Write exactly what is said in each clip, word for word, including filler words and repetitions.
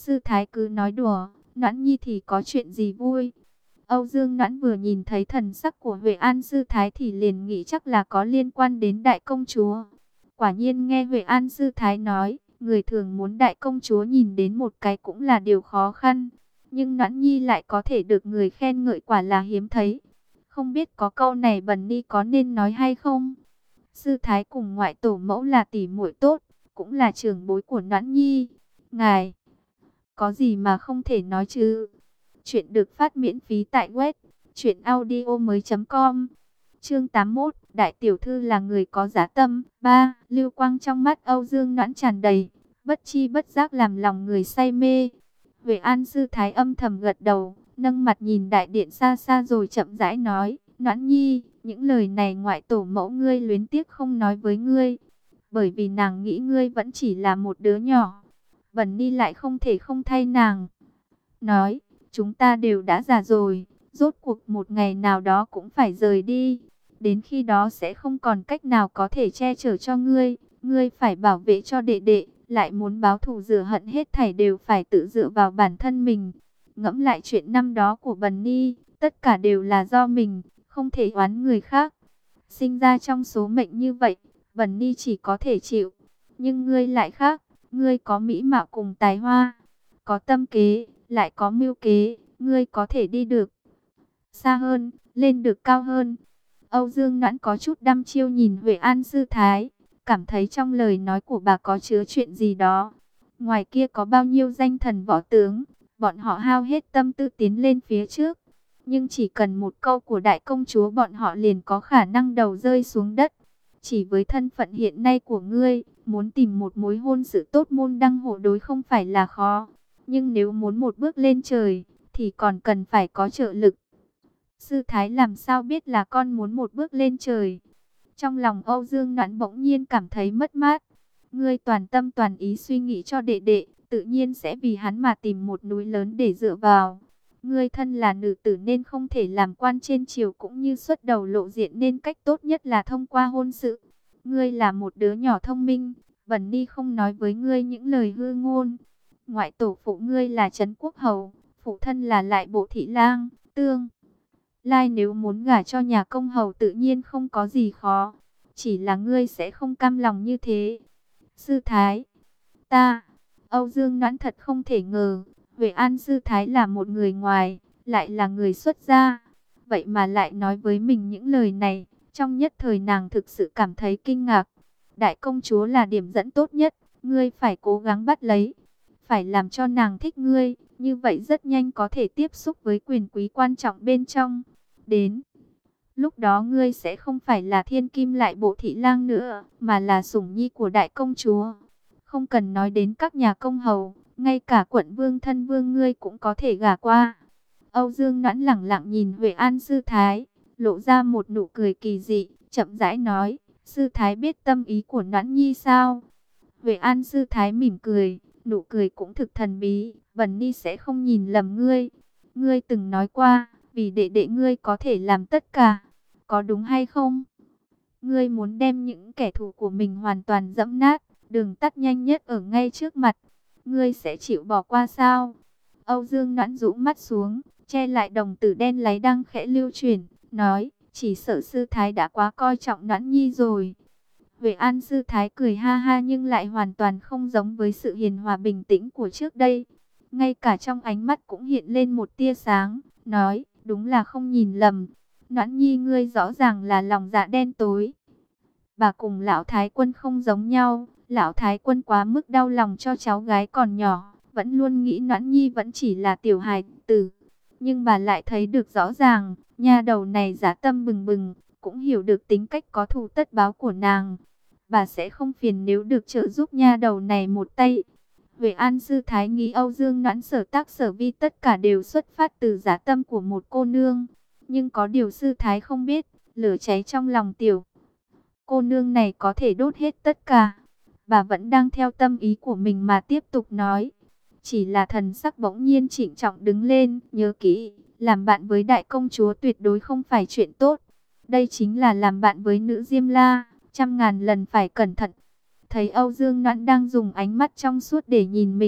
Sư thái cứ nói đùa, Noãn Nhi thì có chuyện gì vui? Âu Dương Noãn vừa nhìn thấy thần sắc của Huệ An sư thái thì liền nghĩ chắc là có liên quan đến đại công chúa. Quả nhiên nghe Huệ An sư thái nói, người thường muốn đại công chúa nhìn đến một cái cũng là điều khó khăn. Nhưng Noãn Nhi lại có thể được người khen ngợi quả là hiếm thấy. Không biết có câu này Bần Ni có nên nói hay không? Sư thái cùng ngoại tổ mẫu là tỷ muội tốt, cũng là trưởng bối của Noãn Nhi. Ngài, có gì mà không thể nói chứ? Chuyện được phát miễn phí tại web truyện audio mới chấm com. Chương tám mươi mốt, đại tiểu thư là người có giá tâm. Ba, lưu quang trong mắt Âu Dương Noãn tràn đầy, bất chi bất giác làm lòng người say mê. Huệ An sư thái âm thầm gật đầu, nâng mặt nhìn đại điện xa xa rồi chậm rãi nói, Noãn Nhi, những lời này ngoại tổ mẫu ngươi luyến tiếc không nói với ngươi, bởi vì nàng nghĩ ngươi vẫn chỉ là một đứa nhỏ. Bần Ni lại không thể không thay nàng nói, chúng ta đều đã già rồi, rốt cuộc một ngày nào đó cũng phải rời đi. Đến khi đó sẽ không còn cách nào có thể che chở cho ngươi, ngươi phải bảo vệ cho đệ đệ, lại muốn báo thù rửa hận hết thảy đều phải tự dựa vào bản thân mình. Ngẫm lại chuyện năm đó của Bần Ni, tất cả đều là do mình, không thể oán người khác. Sinh ra trong số mệnh như vậy, Bần Ni chỉ có thể chịu. Nhưng ngươi lại khác, ngươi có mỹ mạo cùng tài hoa, có tâm kế, lại có mưu kế, ngươi có thể đi được xa hơn, lên được cao hơn. Âu Dương Noãn có chút đăm chiêu nhìn Huệ An sư thái, cảm thấy trong lời nói của bà có chứa chuyện gì đó. Ngoài kia có bao nhiêu danh thần võ tướng, bọn họ hao hết tâm tư tiến lên phía trước. Nhưng chỉ cần một câu của đại công chúa bọn họ liền có khả năng đầu rơi xuống đất. Chỉ với thân phận hiện nay của ngươi, muốn tìm một mối hôn sự tốt môn đăng hộ đối không phải là khó. Nhưng nếu muốn một bước lên trời, thì còn cần phải có trợ lực. Sư thái làm sao biết là con muốn một bước lên trời? Trong lòng Âu Dương Noãn bỗng nhiên cảm thấy mất mát. Ngươi toàn tâm toàn ý suy nghĩ cho đệ đệ, tự nhiên sẽ vì hắn mà tìm một núi lớn để dựa vào. Ngươi thân là nữ tử nên không thể làm quan trên triều cũng như xuất đầu lộ diện, nên cách tốt nhất là thông qua hôn sự. Ngươi là một đứa nhỏ thông minh, Bần Ni không nói với ngươi những lời hư ngôn. Ngoại tổ phụ ngươi là Trấn Quốc Hầu, phụ thân là Lại Bộ Thị Lang, tương lai nếu muốn gả cho nhà công hầu tự nhiên không có gì khó, chỉ là ngươi sẽ không cam lòng như thế. Sư thái, ta, Âu Dương Noãn thật không thể ngờ, Huệ An sư thái là một người ngoài, lại là người xuất gia, vậy mà lại nói với mình những lời này. Trong nhất thời nàng thực sự cảm thấy kinh ngạc. Đại công chúa là điểm dẫn tốt nhất, ngươi phải cố gắng bắt lấy, phải làm cho nàng thích ngươi, như vậy rất nhanh có thể tiếp xúc với quyền quý quan trọng bên trong. Đến lúc đó ngươi sẽ không phải là thiên kim Lại Bộ Thị Lang nữa, mà là sủng nhi của đại công chúa. Không cần nói đến các nhà công hầu, ngay cả quận vương thân vương ngươi cũng có thể gả qua. Âu Dương Noãn lẳng lặng nhìn Huệ An sư thái, lộ ra một nụ cười kỳ dị, chậm rãi nói, sư thái biết tâm ý của Noãn Nhi sao? Huệ An sư thái mỉm cười, nụ cười cũng thực thần bí, Bần Ni sẽ không nhìn lầm ngươi. Ngươi từng nói qua, vì đệ đệ ngươi có thể làm tất cả, có đúng hay không? Ngươi muốn đem những kẻ thù của mình hoàn toàn dẫm nát, đường tắt nhanh nhất ở ngay trước mặt. Ngươi sẽ chịu bỏ qua sao? Âu Dương Noãn rũ mắt xuống, che lại đồng tử đen láy đang khẽ lưu chuyển, nói, chỉ sợ sư thái đã quá coi trọng Noãn Nhi rồi. Huệ An sư thái cười ha ha nhưng lại hoàn toàn không giống với sự hiền hòa bình tĩnh của trước đây. Ngay cả trong ánh mắt cũng hiện lên một tia sáng, nói, đúng là không nhìn lầm. Noãn Nhi ngươi rõ ràng là lòng dạ đen tối. Bà cùng lão thái quân không giống nhau, lão thái quân quá mức đau lòng cho cháu gái còn nhỏ, vẫn luôn nghĩ Noãn Nhi vẫn chỉ là tiểu hài tử. Nhưng bà lại thấy được rõ ràng, nha đầu này dã tâm bừng bừng, cũng hiểu được tính cách có thù tất báo của nàng. Bà sẽ không phiền nếu được trợ giúp nha đầu này một tay. Huệ An sư thái nghĩ Âu Dương Noãn sở tác sở vi tất cả đều xuất phát từ dã tâm của một cô nương. Nhưng có điều sư thái không biết, lửa cháy trong lòng tiểu cô nương này có thể đốt hết tất cả. Bà vẫn đang theo tâm ý của mình mà tiếp tục nói. Chỉ là thần sắc bỗng nhiên trịnh trọng đứng lên, nhớ kỹ, làm bạn với đại công chúa tuyệt đối không phải chuyện tốt. Đây chính là làm bạn với nữ Diêm La, trăm ngàn lần phải cẩn thận. Thấy Âu Dương Noãn đang dùng ánh mắt trong suốt để nhìn mình,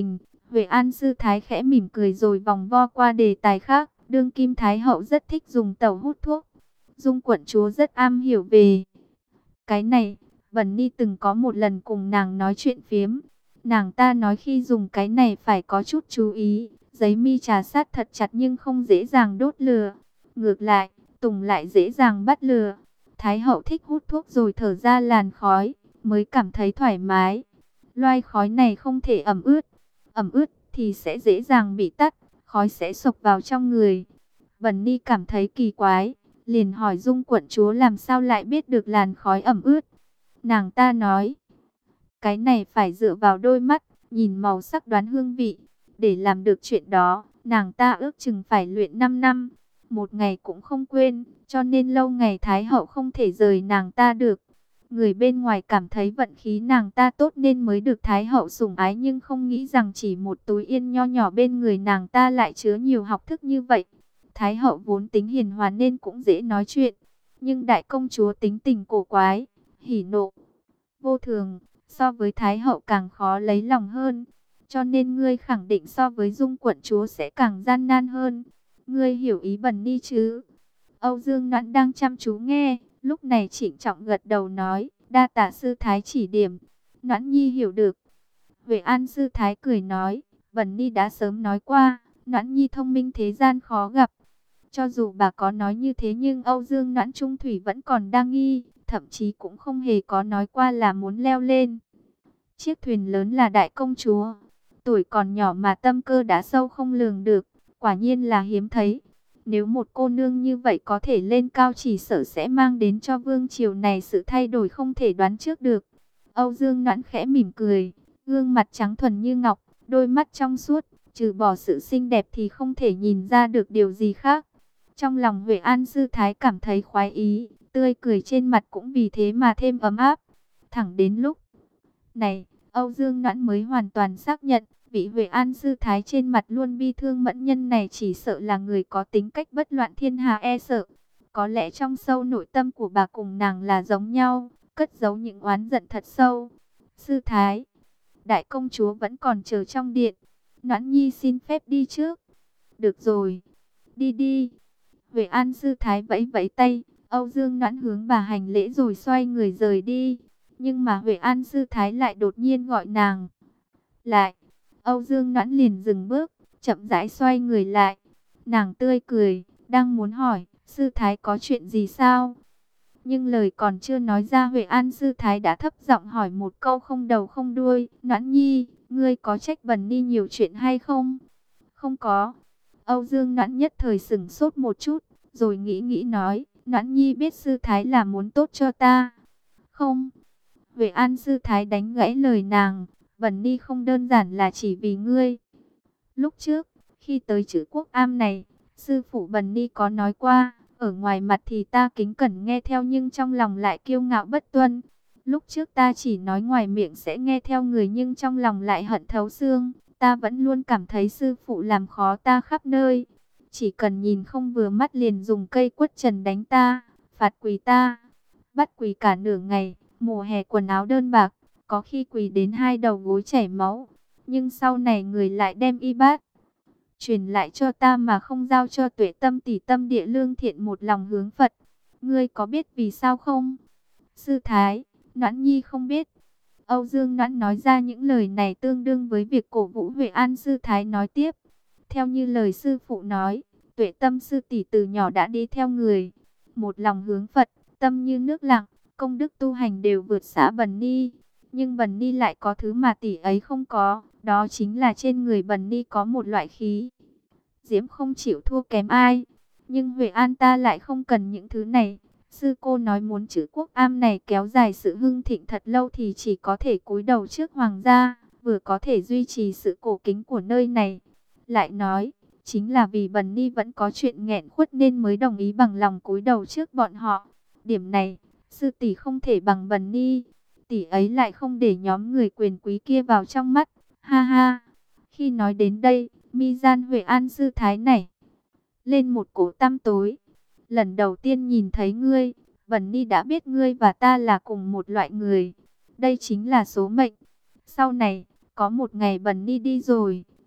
Huệ An sư thái khẽ mỉm cười rồi vòng vo qua đề tài khác. Đương kim thái hậu rất thích dùng tẩu hút thuốc. Dung quận chúa rất am hiểu về cái này. Vân Ni từng có một lần cùng nàng nói chuyện phiếm. Nàng ta nói khi dùng cái này phải có chút chú ý. Giấy mi trà sát thật chặt nhưng không dễ dàng đốt lửa. Ngược lại, tùng lại dễ dàng bắt lửa. Thái hậu thích hút thuốc rồi thở ra làn khói, mới cảm thấy thoải mái. Loai khói này không thể ẩm ướt. Ẩm ướt thì sẽ dễ dàng bị tắt, khói sẽ xộc vào trong người. Vân Ni cảm thấy kỳ quái, liền hỏi Dung quận chúa làm sao lại biết được làn khói ẩm ướt. Nàng ta nói, cái này phải dựa vào đôi mắt, nhìn màu sắc đoán hương vị. Để làm được chuyện đó, nàng ta ước chừng phải luyện năm năm, một ngày cũng không quên, cho nên lâu ngày Thái hậu không thể rời nàng ta được. Người bên ngoài cảm thấy vận khí nàng ta tốt nên mới được Thái hậu sủng ái, nhưng không nghĩ rằng chỉ một túi yên nho nhỏ bên người nàng ta lại chứa nhiều học thức như vậy. Thái hậu vốn tính hiền hòa nên cũng dễ nói chuyện, nhưng đại công chúa tính tình cổ quái, hỉ nộ vô thường, so với Thái hậu càng khó lấy lòng hơn. Cho nên ngươi khẳng định so với Dung quận chúa sẽ càng gian nan hơn. Ngươi hiểu ý Vân Ni chứ? Âu Dương Noãn đang chăm chú nghe, lúc này trịnh trọng gật đầu nói, đa tạ sư thái chỉ điểm. Noãn nhi hiểu được. Huệ An sư thái cười nói, Vân Ni đã sớm nói qua, Noãn nhi thông minh thế gian khó gặp. Cho dù bà có nói như thế nhưng Âu Dương Noãn Trung Thủy vẫn còn đang nghi, thậm chí cũng không hề có nói qua là muốn leo lên chiếc thuyền lớn là đại công chúa. Tuổi còn nhỏ mà tâm cơ đã sâu không lường được, quả nhiên là hiếm thấy. Nếu một cô nương như vậy có thể lên cao chỉ sợ sẽ mang đến cho vương triều này sự thay đổi không thể đoán trước được. Âu Dương Noãn khẽ mỉm cười, gương mặt trắng thuần như ngọc, đôi mắt trong suốt, trừ bỏ sự xinh đẹp thì không thể nhìn ra được điều gì khác. Trong lòng Huệ An sư thái cảm thấy khoái ý, tươi cười trên mặt cũng vì thế mà thêm ấm áp. Thẳng đến lúc này, Âu Dương Noãn mới hoàn toàn xác nhận, vị Huệ An sư thái trên mặt luôn bi thương mẫn nhân này chỉ sợ là người có tính cách bất loạn thiên hạ e sợ. Có lẽ trong sâu nội tâm của bà cùng nàng là giống nhau, cất giấu những oán giận thật sâu. Sư thái, đại công chúa vẫn còn chờ trong điện. Noãn nhi xin phép đi trước. Được rồi, đi đi. Huệ An sư thái vẫy vẫy tay, Âu Dương Noãn hướng bà hành lễ rồi xoay người rời đi. Nhưng mà Huệ An sư thái lại đột nhiên gọi nàng lại. Âu Dương Noãn liền dừng bước, chậm rãi xoay người lại. Nàng tươi cười, đang muốn hỏi, sư thái có chuyện gì sao? Nhưng lời còn chưa nói ra, Huệ An sư thái đã thấp giọng hỏi một câu không đầu không đuôi. Noãn nhi, ngươi có trách Vân Ni nhiều chuyện hay không? Không có. Âu Dương Noãn nhất thời sửng sốt một chút, rồi nghĩ nghĩ nói, Noãn nhi biết sư thái là muốn tốt cho ta. Không. Huệ An sư thái đánh gãy lời nàng, Vân Ni không đơn giản là chỉ vì ngươi. Lúc trước, khi tới chữ Quốc Am này, sư phụ Vân Ni có nói qua, ở ngoài mặt thì ta kính cẩn nghe theo nhưng trong lòng lại kiêu ngạo bất tuân. Lúc trước ta chỉ nói ngoài miệng sẽ nghe theo người nhưng trong lòng lại hận thấu xương. Ta vẫn luôn cảm thấy sư phụ làm khó ta khắp nơi. Chỉ cần nhìn không vừa mắt liền dùng cây quất trần đánh ta, phạt quỳ ta, bắt quỳ cả nửa ngày. Mùa hè quần áo đơn bạc, có khi quỳ đến hai đầu gối chảy máu. Nhưng sau này người lại đem y bát truyền lại cho ta mà không giao cho Tuệ Tâm tỷ tâm địa lương thiện một lòng hướng Phật. Ngươi có biết vì sao không? Sư thái, Noãn nhi không biết. Âu Dương Noãn nói ra những lời này tương đương với việc cổ vũ Huệ An sư thái nói tiếp. Theo như lời sư phụ nói, Tuệ Tâm sư tỷ từ nhỏ đã đi theo người, một lòng hướng Phật, tâm như nước lặng, công đức tu hành đều vượt xa Vân Ni. Nhưng Vân Ni lại có thứ mà tỷ ấy không có, đó chính là trên người Vân Ni có một loại khí diễm không chịu thua kém ai. Nhưng Huệ An ta lại không cần những thứ này. Sư cô nói muốn chữ Quốc Am này kéo dài sự hưng thịnh thật lâu thì chỉ có thể cúi đầu trước hoàng gia, vừa có thể duy trì sự cổ kính của nơi này. Lại nói, chính là vì Vân Ni vẫn có chuyện nghẹn khuất nên mới đồng ý bằng lòng cúi đầu trước bọn họ. Điểm này, sư tỷ không thể bằng Vân Ni. Tỷ ấy lại không để nhóm người quyền quý kia vào trong mắt. Ha ha. Khi nói đến đây, mi gian Huệ An sư thái này lên một cổ tăm tối. Lần đầu tiên nhìn thấy ngươi, Vân Ni đã biết ngươi và ta là cùng một loại người. Đây chính là số mệnh. Sau này, có một ngày Vân Ni đi rồi,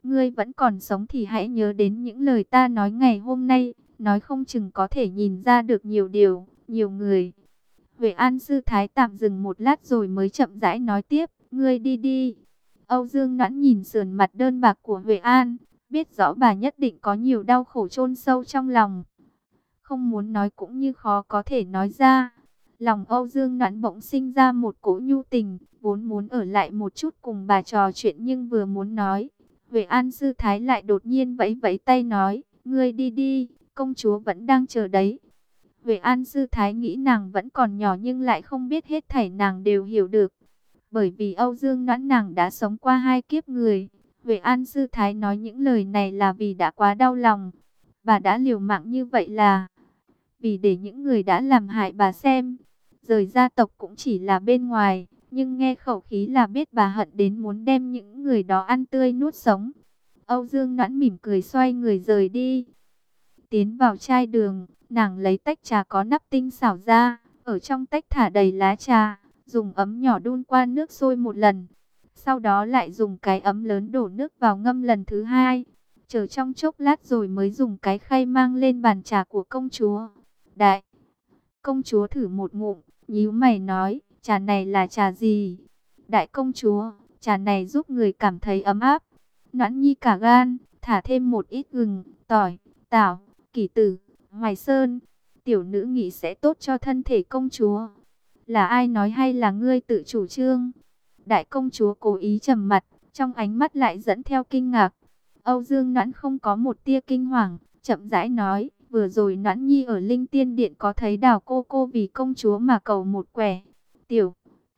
ngươi vẫn còn sống thì hãy nhớ đến những lời ta nói ngày hôm nay, nói không chừng có thể nhìn ra được nhiều điều, nhiều người. Huệ An sư thái tạm dừng một lát rồi mới chậm rãi nói tiếp, ngươi đi đi. Âu Dương Noãn nhìn sườn mặt đơn bạc của Huệ An, biết rõ bà nhất định có nhiều đau khổ chôn sâu trong lòng. Không muốn nói cũng như khó có thể nói ra. Lòng Âu Dương Noãn bỗng sinh ra một cỗ nhu tình, vốn muốn ở lại một chút cùng bà trò chuyện nhưng vừa muốn nói. Huệ An sư thái lại đột nhiên vẫy vẫy tay nói, ngươi đi đi, công chúa vẫn đang chờ đấy. Huệ An sư thái nghĩ nàng vẫn còn nhỏ nhưng lại không biết hết thảy nàng đều hiểu được. Bởi vì Âu Dương Noãn nàng đã sống qua hai kiếp người. Huệ An sư thái nói những lời này là vì đã quá đau lòng. Bà đã liều mạng như vậy là vì để những người đã làm hại bà xem. Rời gia tộc cũng chỉ là bên ngoài, nhưng nghe khẩu khí là biết bà hận đến muốn đem những người đó ăn tươi nuốt sống. Âu Dương Noãn mỉm cười xoay người rời đi. Tiến vào chai đường, nàng lấy tách trà có nắp tinh xảo ra, ở trong tách thả đầy lá trà, dùng ấm nhỏ đun qua nước sôi một lần. Sau đó lại dùng cái ấm lớn đổ nước vào ngâm lần thứ hai. Chờ trong chốc lát rồi mới dùng cái khay mang lên bàn trà của công chúa. Đại công chúa thử một ngụm, nhíu mày nói, trà này là trà gì? Đại công chúa, trà này giúp người cảm thấy ấm áp. Noãn Nhi cả gan, thả thêm một ít gừng, tỏi, tảo, kỷ tử, hoài sơn. Tiểu nữ nghĩ sẽ tốt cho thân thể công chúa. Là ai nói hay là ngươi tự chủ trương? Đại công chúa cố ý trầm mặt, trong ánh mắt lại dẫn theo kinh ngạc. Âu Dương Noãn không có một tia kinh hoàng, chậm rãi nói, vừa rồi Noãn Nhi ở Linh Tiên Điện có thấy Đào cô cô vì công chúa mà cầu một quẻ. Tiểu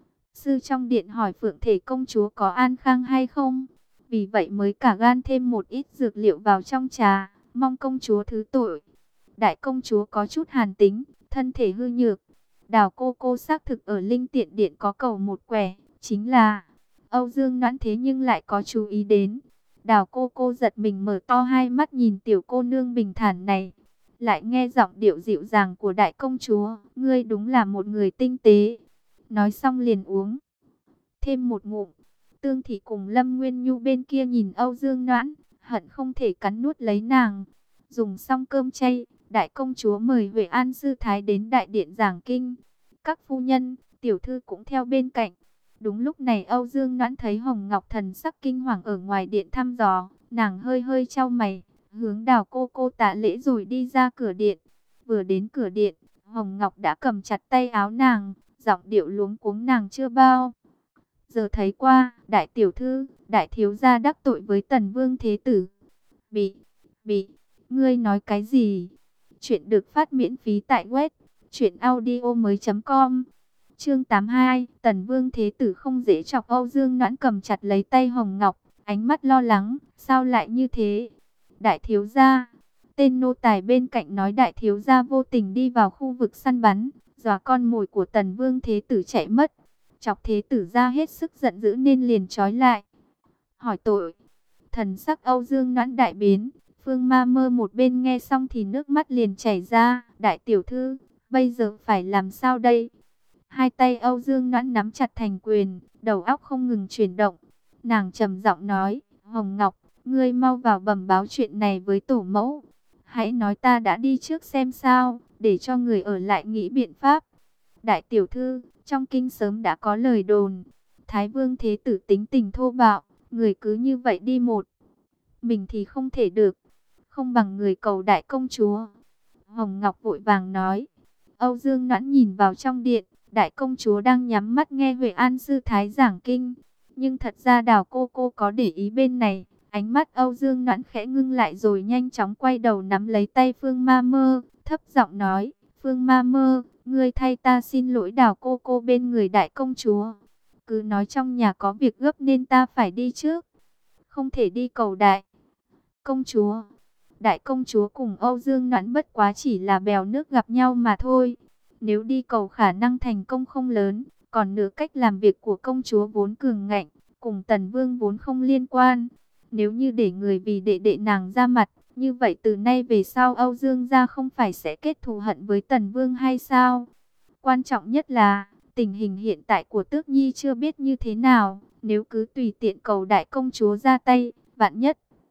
sư trong điện hỏi Phượng Thể công chúa có an khang hay không? Vì vậy mới cả gan thêm một ít dược liệu vào trong trà, mong công chúa thứ tội. Đại công chúa có chút hàn tính, thân thể hư nhược. Đào cô cô xác thực ở Linh Tiện Điện có cầu một quẻ, chính là Âu Dương Noãn thế nhưng lại có chú ý đến. Đào cô cô giật mình mở to hai mắt nhìn tiểu cô nương bình thản này. Lại nghe giọng điệu dịu dàng của đại công chúa, ngươi đúng là một người tinh tế. Nói xong liền uống thêm một ngụm. Tương Thị cùng Lâm Nguyên Nhu bên kia nhìn Âu Dương Noãn, hận không thể cắn nuốt lấy nàng. Dùng xong cơm chay, đại công chúa mời Huệ An sư thái đến đại điện giảng kinh. Các phu nhân, tiểu thư cũng theo bên cạnh. Đúng lúc này Âu Dương Noãn thấy Hồng Ngọc thần sắc kinh hoàng ở ngoài điện thăm dò, nàng hơi hơi chau mày, hướng Đào cô cô tạ lễ rồi đi ra cửa điện. Vừa đến cửa điện, Hồng Ngọc đã cầm chặt tay áo nàng, giọng điệu luống cuống nàng chưa bao giờ thấy qua. Đại tiểu thư, đại thiếu gia đắc tội với Tần Vương thế tử. Bị, bị, ngươi nói cái gì? Chuyện được phát miễn phí tại web truyện audio mới.com. Chương tám mươi hai, Tần Vương thế tử không dễ chọc. Âu Dương Noãn cầm chặt lấy tay Hồng Ngọc, ánh mắt lo lắng, sao lại như thế? Đại thiếu gia, tên nô tài bên cạnh nói đại thiếu gia vô tình đi vào khu vực săn bắn, dọa con mồi của Tần Vương thế tử chạy mất. Chọc thế tử ra hết sức giận dữ nên liền trói lại. Hỏi tội. Thần sắc Âu Dương Noãn đại biến. Phương Ma Mơ một bên nghe xong thì nước mắt liền chảy ra. Đại tiểu thư, bây giờ phải làm sao đây? Hai tay Âu Dương Noãn nắm chặt thành quyền, đầu óc không ngừng chuyển động. Nàng trầm giọng nói, Hồng Ngọc, ngươi mau vào bẩm báo chuyện này với tổ mẫu. Hãy nói ta đã đi trước xem sao, để cho người ở lại nghĩ biện pháp. Đại tiểu thư, trong kinh sớm đã có lời đồn, Thái Vương thế tử tính tình thô bạo, người cứ như vậy đi một mình thì không thể được, không bằng người cầu đại công chúa. Hồng Ngọc vội vàng nói. Âu Dương Noãn nhìn vào trong điện, đại công chúa đang nhắm mắt nghe Huệ An sư thái giảng kinh, nhưng thật ra Đào cô cô có để ý bên này. Ánh mắt Âu Dương Noãn khẽ ngưng lại rồi nhanh chóng quay đầu nắm lấy tay Phương Ma Mơ, thấp giọng nói, Phương Ma Mơ, ngươi thay ta xin lỗi Đào cô cô bên người đại công chúa. Cứ nói trong nhà có việc gấp nên ta phải đi trước, không thể đi cầu đại công chúa. Đại công chúa cùng Âu Dương Noãn bất quá chỉ là bèo nước gặp nhau mà thôi. Nếu đi cầu khả năng thành công không lớn, còn nữa cách làm việc của công chúa vốn cường ngạnh, cùng Tần Vương vốn không liên quan. Nếu như để người vì đệ đệ nàng ra mặt, như vậy từ nay về sau Âu Dương gia không phải sẽ kết thù hận với Tần Vương hay sao? Quan trọng nhất là, tình hình hiện tại của Tước Nhi chưa biết như thế nào. Nếu cứ tùy tiện cầu đại công chúa ra tay, vạn nhất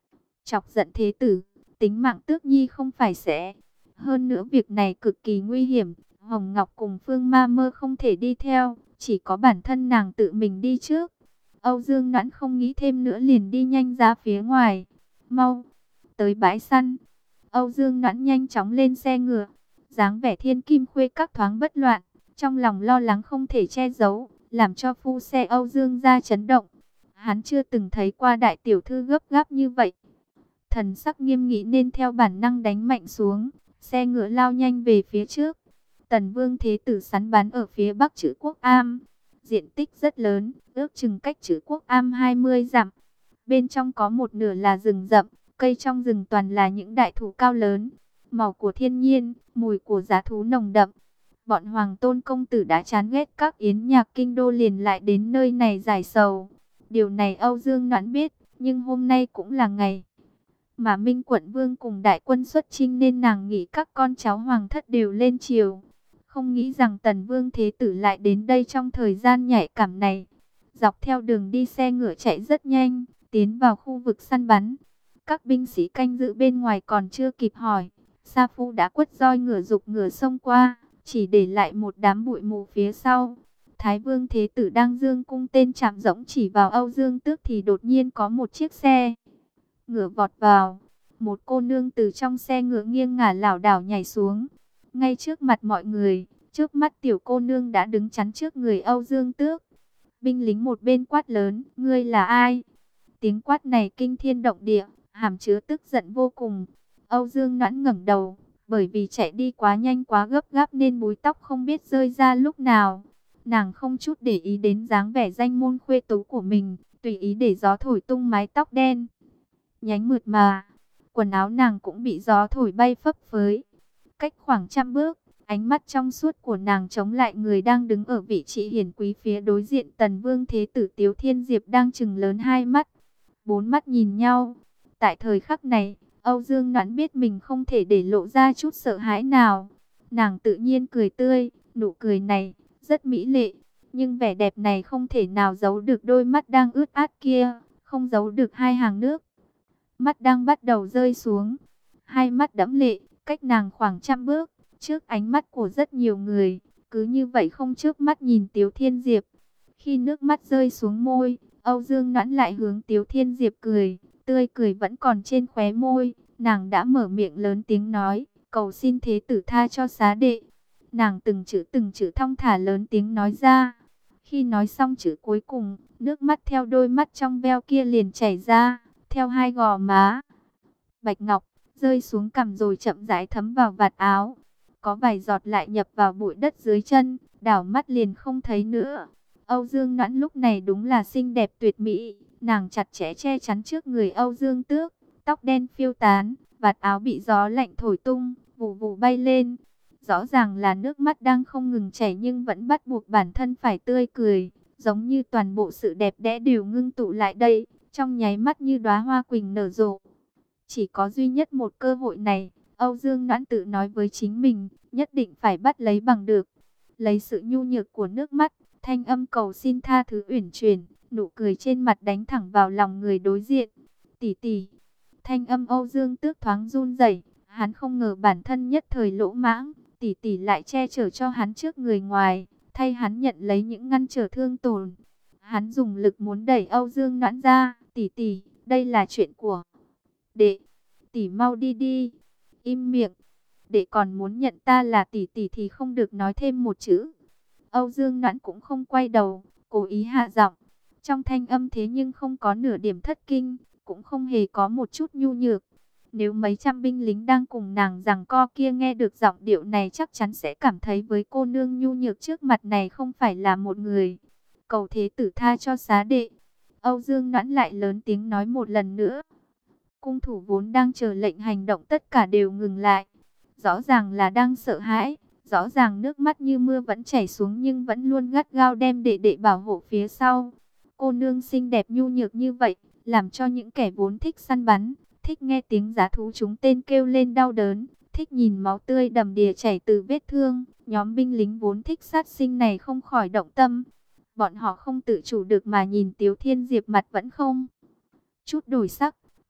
chọc giận thế tử, tính mạng Tước Nhi không phải sẽ. Hơn nữa việc này cực kỳ nguy hiểm, Hồng Ngọc cùng Phương Ma Mơ không thể đi theo, chỉ có bản thân nàng tự mình đi trước. Âu Dương Noãn không nghĩ thêm nữa liền đi nhanh ra phía ngoài. Mau, tới bãi săn. Âu Dương Noãn nhanh chóng lên xe ngựa, dáng vẻ thiên kim khuê các thoáng bất loạn, trong lòng lo lắng không thể che giấu, làm cho phu xe Âu Dương gia chấn động. Hắn chưa từng thấy qua đại tiểu thư gấp gáp như vậy. Thần sắc nghiêm nghị nên theo bản năng đánh mạnh xuống, xe ngựa lao nhanh về phía trước. Tần Vương Thế Tử sắn bắn ở phía bắc Trữ Quốc Am, diện tích rất lớn, ước chừng cách Trữ Quốc Am hai mươi dặm. Bên trong có một nửa là rừng rậm, cây trong rừng toàn là những đại thụ cao lớn, màu của thiên nhiên, mùi của giá thú nồng đậm. Bọn Hoàng Tôn công tử đã chán ghét các yến nhạc kinh đô liền lại đến nơi này giải sầu. Điều này Âu Dương Noãn biết, nhưng hôm nay cũng là ngày mà Minh Quận Vương cùng đại quân xuất chinh nên nàng nghĩ các con cháu hoàng thất đều lên triều. Không nghĩ rằng Tần Vương Thế Tử lại đến đây trong thời gian nhạy cảm này. Dọc theo đường đi xe ngựa chạy rất nhanh, tiến vào khu vực săn bắn. Các binh sĩ canh giữ bên ngoài còn chưa kịp hỏi, Sa Phu đã quất roi ngựa dục ngựa xông qua, chỉ để lại một đám bụi mù phía sau. Thái Vương Thế Tử đang dương cung tên chạm rỗng chỉ vào Âu Dương Tước thì đột nhiên có một chiếc xe ngựa vọt vào. Một cô nương từ trong xe ngựa nghiêng ngả lảo đảo nhảy xuống. Ngay trước mặt mọi người, trước mắt tiểu cô nương đã đứng chắn trước người Âu Dương Tước. Binh lính một bên quát lớn, ngươi là ai? Tiếng quát này kinh thiên động địa, hàm chứa tức giận vô cùng. Âu Dương Noãn ngẩng đầu, bởi vì chạy đi quá nhanh quá gấp gáp nên búi tóc không biết rơi ra lúc nào. Nàng không chút để ý đến dáng vẻ danh môn khuê tú của mình, tùy ý để gió thổi tung mái tóc đen nhánh mượt mà. Quần áo nàng cũng bị gió thổi bay phấp phới. Cách khoảng trăm bước, ánh mắt trong suốt của nàng chống lại người đang đứng ở vị trí hiển quý phía đối diện. Tần Vương Thế Tử Tiếu Thiên Diệp đang trừng lớn hai mắt, bốn mắt nhìn nhau. Tại thời khắc này, Âu Dương Noãn biết mình không thể để lộ ra chút sợ hãi nào. Nàng tự nhiên cười tươi, nụ cười này rất mỹ lệ, nhưng vẻ đẹp này không thể nào giấu được đôi mắt đang ướt át kia, không giấu được hai hàng nước mắt đang bắt đầu rơi xuống. Hai mắt đẫm lệ, cách nàng khoảng trăm bước, trước ánh mắt của rất nhiều người, cứ như vậy không chớp mắt nhìn Tiếu Thiên Diệp. Khi nước mắt rơi xuống môi, Âu Dương Noãn lại hướng Tiếu Thiên Diệp cười, tươi cười vẫn còn trên khóe môi. Nàng đã mở miệng lớn tiếng nói, cầu xin thế tử tha cho xá đệ. Nàng từng chữ từng chữ thong thả lớn tiếng nói ra. Khi nói xong chữ cuối cùng, nước mắt theo đôi mắt trong veo kia liền chảy ra, theo hai gò má bạch ngọc, rơi xuống cằm rồi chậm rãi thấm vào vạt áo. Có vài giọt lại nhập vào bụi đất dưới chân, đảo mắt liền không thấy nữa. Âu Dương Noãn lúc này đúng là xinh đẹp tuyệt mỹ, nàng chặt chẽ che chắn trước người Âu Dương Tước, tóc đen phiêu tán, vạt áo bị gió lạnh thổi tung, vụ vụ bay lên. Rõ ràng là nước mắt đang không ngừng chảy nhưng vẫn bắt buộc bản thân phải tươi cười, giống như toàn bộ sự đẹp đẽ đều ngưng tụ lại đây, trong nháy mắt như đóa hoa quỳnh nở rộ. Chỉ có duy nhất một cơ hội này, Âu Dương Noãn tự nói với chính mình, nhất định phải bắt lấy bằng được. Lấy sự nhu nhược của nước mắt, thanh âm cầu xin tha thứ uyển chuyển, nụ cười trên mặt đánh thẳng vào lòng người đối diện. Tỷ tỷ. Thanh âm Âu Dương Tước thoáng run rẩy, hắn không ngờ bản thân nhất thời lỗ mãng, tỷ tỷ lại che chở cho hắn trước người ngoài, thay hắn nhận lấy những ngăn trở thương tổn. Hắn dùng lực muốn đẩy Âu Dương Noãn ra, tỷ tỷ, đây là chuyện của đệ, tỷ mau đi đi. Im miệng, đệ còn muốn nhận ta là tỷ tỷ thì không được nói thêm một chữ. Âu Dương Noãn cũng không quay đầu, cố ý hạ giọng, trong thanh âm thế nhưng không có nửa điểm thất kinh, cũng không hề có một chút nhu nhược. Nếu mấy trăm binh lính đang cùng nàng giằng co kia nghe được giọng điệu này chắc chắn sẽ cảm thấy với cô nương nhu nhược trước mặt này không phải là một người. Cầu thế tử tha cho xá đệ. Âu Dương Noãn lại lớn tiếng nói một lần nữa. Cung thủ vốn đang chờ lệnh hành động tất cả đều ngừng lại. Rõ ràng là đang sợ hãi, rõ ràng nước mắt như mưa vẫn chảy xuống nhưng vẫn luôn gắt gao đem đệ đệ bảo hộ phía sau. Cô nương xinh đẹp nhu nhược như vậy, làm cho những kẻ vốn thích săn bắn, thích nghe tiếng giá thú chúng tên kêu lên đau đớn, thích nhìn máu tươi đầm đìa chảy từ vết thương. Nhóm binh lính vốn thích sát sinh này không khỏi động tâm. Bọn họ không tự chủ được mà nhìn Tiếu Thiên Diệp mặt vẫn không chút đổi sắc.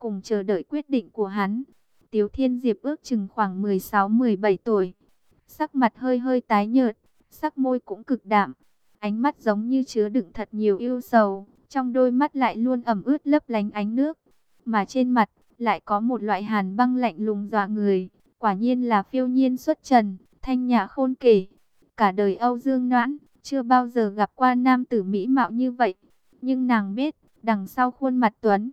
cùng chờ đợi quyết định của hắn. Tiếu Thiên Diệp ước chừng khoảng mười sáu mười bảy tuổi, sắc mặt hơi hơi tái nhợt, sắc môi cũng cực đạm, ánh mắt giống như chứa đựng thật nhiều ưu sầu, trong đôi mắt lại luôn ẩm ướt lấp lánh ánh nước, mà trên mặt lại có một loại hàn băng lạnh lùng dọa người. Quả nhiên là phiêu nhiên xuất trần, thanh nhã khôn kể. Cả đời Âu Dương Noãn chưa bao giờ gặp qua nam tử mỹ mạo như vậy, nhưng nàng biết đằng sau khuôn mặt tuấn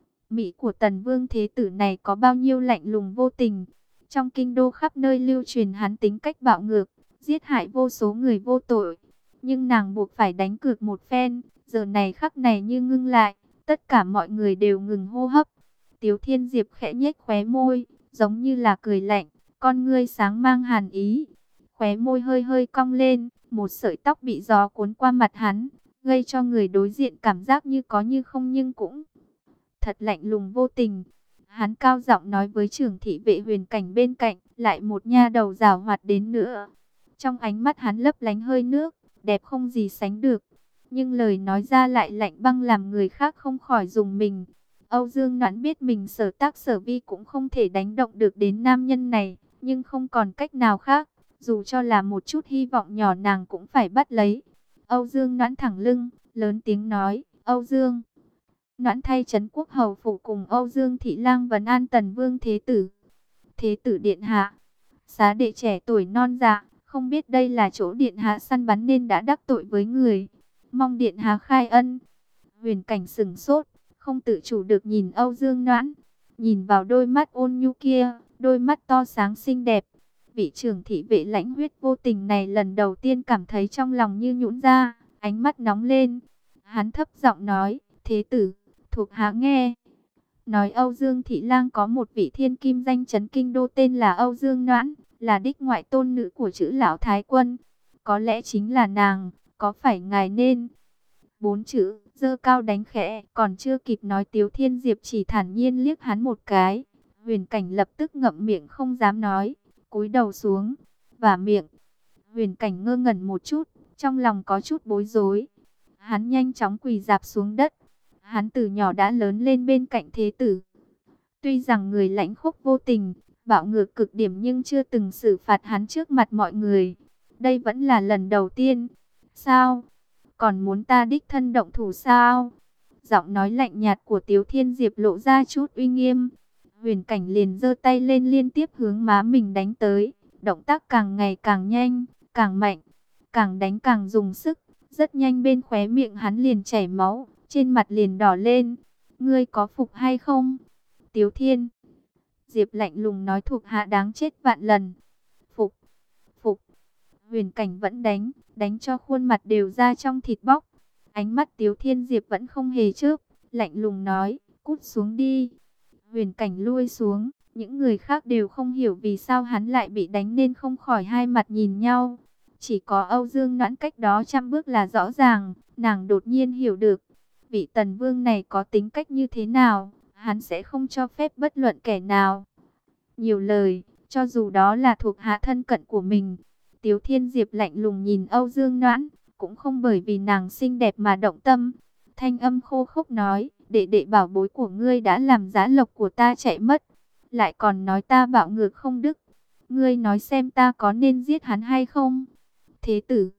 mỹ của Tần Vương Thế Tử này có bao nhiêu lạnh lùng vô tình. Trong kinh đô khắp nơi lưu truyền hắn tính cách bạo ngược, giết hại vô số người vô tội. Nhưng nàng buộc phải đánh cược một phen, giờ này khắc này như ngưng lại, tất cả mọi người đều ngừng hô hấp. Tiếu Thiên Diệp khẽ nhếch khóe môi, giống như là cười lạnh, con ngươi sáng mang hàn ý. Khóe môi hơi hơi cong lên, một sợi tóc bị gió cuốn qua mặt hắn, gây cho người đối diện cảm giác như có như không nhưng cũng thật lạnh lùng vô tình. Hắn cao giọng nói với trưởng thị vệ Huyền Cảnh bên cạnh, lại một nha đầu giảo hoạt đến nữa. Trong ánh mắt hắn lấp lánh hơi nước, đẹp không gì sánh được. Nhưng lời nói ra lại lạnh băng làm người khác không khỏi rùng mình. Âu Dương Noãn biết mình sở tác sở vi cũng không thể đánh động được đến nam nhân này, nhưng không còn cách nào khác. Dù cho là một chút hy vọng nhỏ nàng cũng phải bắt lấy. Âu Dương Noãn thẳng lưng, lớn tiếng nói, Âu Dương Noãn thay trấn quốc hầu phủ cùng Âu Dương Thị Lang vấn an Tần Vương Thế Tử. Thế Tử điện hạ, xá đệ trẻ tuổi non dạ, không biết đây là chỗ điện hạ săn bắn nên đã đắc tội với người. Mong điện hạ khai ân. Huyền Cảnh sững sốt, không tự chủ được nhìn Âu Dương Noãn. Nhìn vào đôi mắt ôn nhu kia, đôi mắt to sáng xinh đẹp. Vị trưởng thị vệ lãnh huyết vô tình này lần đầu tiên cảm thấy trong lòng như nhũn ra, ánh mắt nóng lên. Hắn thấp giọng nói, Thế Tử, thuộc hạ nghe. Nói Âu Dương Thị Lang có một vị thiên kim danh chấn kinh đô tên là Âu Dương Noãn, là đích ngoại tôn nữ của chữ lão thái quân. Có lẽ chính là nàng, có phải ngài nên... Bốn chữ, giơ cao đánh khẽ, còn chưa kịp nói Tiếu Thiên Diệp chỉ thản nhiên liếc hắn một cái. Huyền Cảnh lập tức ngậm miệng không dám nói, cúi đầu xuống, và miệng. Huyền Cảnh ngơ ngẩn một chút, trong lòng có chút bối rối. Hắn nhanh chóng quỳ rạp xuống đất. Hắn từ nhỏ đã lớn lên bên cạnh Thế Tử. Tuy rằng người lãnh khốc vô tình, bạo ngược cực điểm nhưng chưa từng xử phạt hắn trước mặt mọi người. Đây vẫn là lần đầu tiên. Sao? Còn muốn ta đích thân động thủ sao? Giọng nói lạnh nhạt của Tiếu Thiên Diệp lộ ra chút uy nghiêm. Huyền Cảnh liền giơ tay lên liên tiếp hướng má mình đánh tới. Động tác càng ngày càng nhanh, càng mạnh, càng đánh càng dùng sức. Rất nhanh bên khóe miệng hắn liền chảy máu, trên mặt liền đỏ lên. Ngươi có phục hay không? Tiếu Thiên Diệp lạnh lùng nói, thuộc hạ đáng chết vạn lần. Phục, phục. Huyền Cảnh vẫn đánh, đánh cho khuôn mặt đều ra trong thịt bóc. Ánh mắt Tiếu Thiên Diệp vẫn không hề chớp, lạnh lùng nói, cút xuống đi. Huyền Cảnh lui xuống, những người khác đều không hiểu vì sao hắn lại bị đánh nên không khỏi hai mặt nhìn nhau. Chỉ có Âu Dương Noãn cách đó trăm bước là rõ ràng, nàng đột nhiên hiểu được. Vị Tần Vương này có tính cách như thế nào, hắn sẽ không cho phép bất luận kẻ nào nhiều lời, cho dù đó là thuộc hạ thân cận của mình. Tiếu Thiên Diệp lạnh lùng nhìn Âu Dương Noãn, cũng không bởi vì nàng xinh đẹp mà động tâm. Thanh âm khô khốc nói, đệ đệ bảo bối của ngươi đã làm giá lộc của ta chạy mất, lại còn nói ta bạo ngược không đức. Ngươi nói xem ta có nên giết hắn hay không? Thế Tử,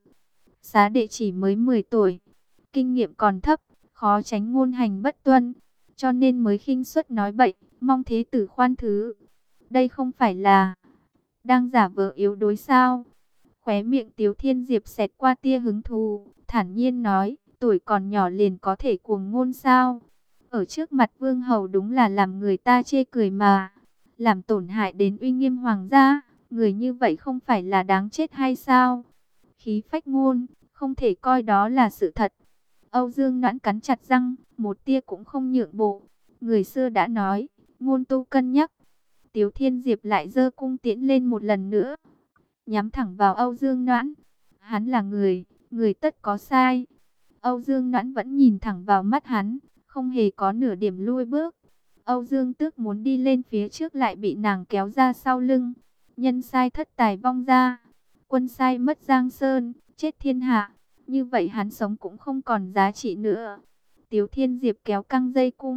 xá đệ chỉ mới mười tuổi, kinh nghiệm còn thấp, khó tránh ngôn hành bất tuân, cho nên mới khinh suất nói bậy, mong Thế Tử khoan thứ. Đây không phải là đang giả vờ yếu đuối sao? Khóe miệng Tiếu Thiên Diệp xẹt qua tia hứng thú, thản nhiên nói, tuổi còn nhỏ liền có thể cuồng ngôn sao? Ở trước mặt vương hầu đúng là làm người ta chê cười mà, làm tổn hại đến uy nghiêm hoàng gia, người như vậy không phải là đáng chết hay sao? Khí phách ngôn, không thể coi đó là sự thật. Âu Dương Noãn cắn chặt răng, một tia cũng không nhượng bộ. Người xưa đã nói, ngôn tu cân nhắc. Tiếu Thiên Diệp lại giơ cung tiễn lên một lần nữa, nhắm thẳng vào Âu Dương Noãn. Hắn là người, người tất có sai. Âu Dương Noãn vẫn nhìn thẳng vào mắt hắn, không hề có nửa điểm lui bước. Âu Dương Tước muốn đi lên phía trước lại bị nàng kéo ra sau lưng. Nhân sai thất tài vong ra, quân sai mất giang sơn, chết thiên hạ. Như vậy hắn sống cũng không còn giá trị nữa. Tiếu Thiên Diệp kéo căng dây cung,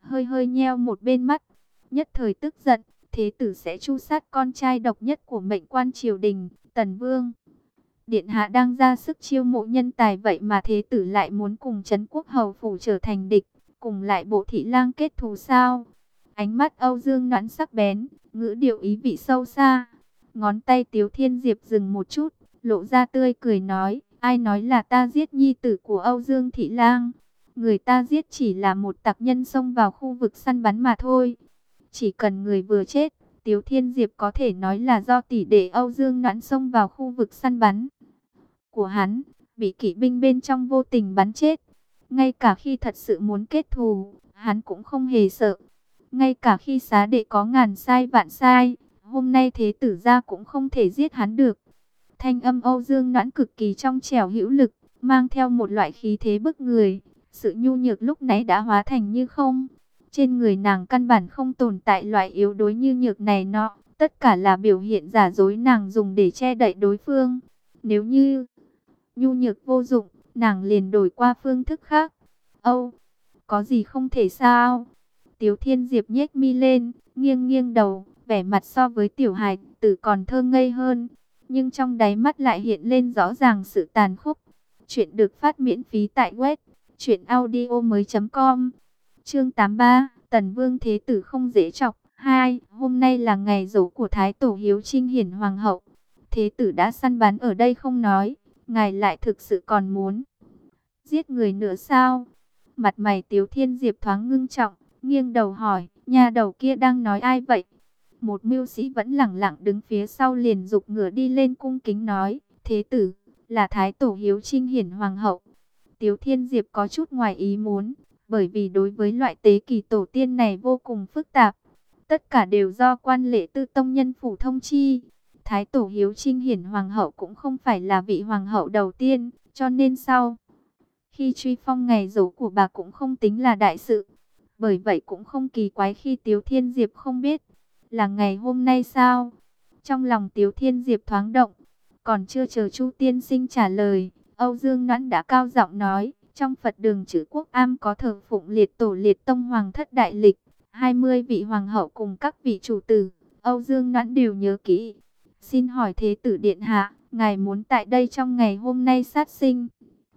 hơi hơi nheo một bên mắt, nhất thời tức giận, thế tử sẽ tru sát con trai độc nhất của mệnh quan triều đình, Tần Vương. Điện hạ đang ra sức chiêu mộ nhân tài, vậy mà thế tử lại muốn cùng Trấn Quốc hầu phủ trở thành địch, cùng lại Bộ thị lang kết thù sao? Ánh mắt Âu Dương Noãn sắc bén, ngữ điệu ý vị sâu xa. Ngón tay Tiếu Thiên Diệp dừng một chút, lộ ra tươi cười nói, ai nói là ta giết nhi tử của Âu Dương thị lang? Người ta giết chỉ là một tặc nhân xông vào khu vực săn bắn mà thôi. Chỉ cần người vừa chết, Tiếu Thiên Diệp có thể nói là do tỷ đệ Âu Dương Noãn xông vào khu vực săn bắn của hắn, bị kỵ binh bên trong vô tình bắn chết. Ngay cả khi thật sự muốn kết thù, hắn cũng không hề sợ. Ngay cả khi xá đệ có ngàn sai vạn sai, hôm nay thế tử gia cũng không thể giết hắn được. Thanh âm Âu Dương Noãn cực kỳ trong trẻo hữu lực, mang theo một loại khí thế bức người. Sự nhu nhược lúc nãy đã hóa thành như không. Trên người nàng căn bản không tồn tại loại yếu đuối như nhược này nọ. Tất cả là biểu hiện giả dối nàng dùng để che đậy đối phương. Nếu như nhu nhược vô dụng, nàng liền đổi qua phương thức khác. Âu, có gì không thể sao? Tiếu Thiên Diệp nhếch mi lên, nghiêng nghiêng đầu, vẻ mặt so với tiểu hài tử còn thơ ngây hơn. Nhưng trong đáy mắt lại hiện lên rõ ràng sự tàn khốc. Chuyện được phát miễn phí tại web truyện audio mới chấm com. Chương tám mươi ba, Tần Vương thế tử không dễ chọc. Hai, hôm nay là ngày giỗ của Thái tổ Hiếu Trinh Hiển Hoàng hậu. Thế tử đã săn bắn ở đây không nói, ngài lại thực sự còn muốn giết người nữa sao? Mặt mày Tiếu Thiên Diệp thoáng ngưng trọng, nghiêng đầu hỏi, nhà đầu kia đang nói ai vậy? Một mưu sĩ vẫn lẳng lặng đứng phía sau liền giục ngựa đi lên cung kính nói, thế tử, là Thái tổ Hiếu Trinh Hiển Hoàng hậu. Tiếu Thiên Diệp có chút ngoài ý muốn, bởi vì đối với loại tế kỳ tổ tiên này vô cùng phức tạp. Tất cả đều do quan lễ tư tông nhân phủ thông chi. Thái tổ Hiếu Trinh Hiển Hoàng hậu cũng không phải là vị hoàng hậu đầu tiên, cho nên sau khi truy phong ngày giỗ của bà cũng không tính là đại sự. Bởi vậy cũng không kỳ quái khi Tiếu Thiên Diệp không biết là ngày hôm nay sao. Trong lòng Tiếu Thiên Diệp thoáng động, còn chưa chờ Chu tiên sinh trả lời, Âu Dương Noãn đã cao giọng nói, trong Phật đường Trữ Quốc Am có thờ phụng liệt tổ liệt tông hoàng thất đại lịch, hai mươi vị hoàng hậu cùng các vị chủ tử, Âu Dương Noãn đều nhớ kỹ. Xin hỏi thế tử điện hạ, ngài muốn tại đây trong ngày hôm nay sát sinh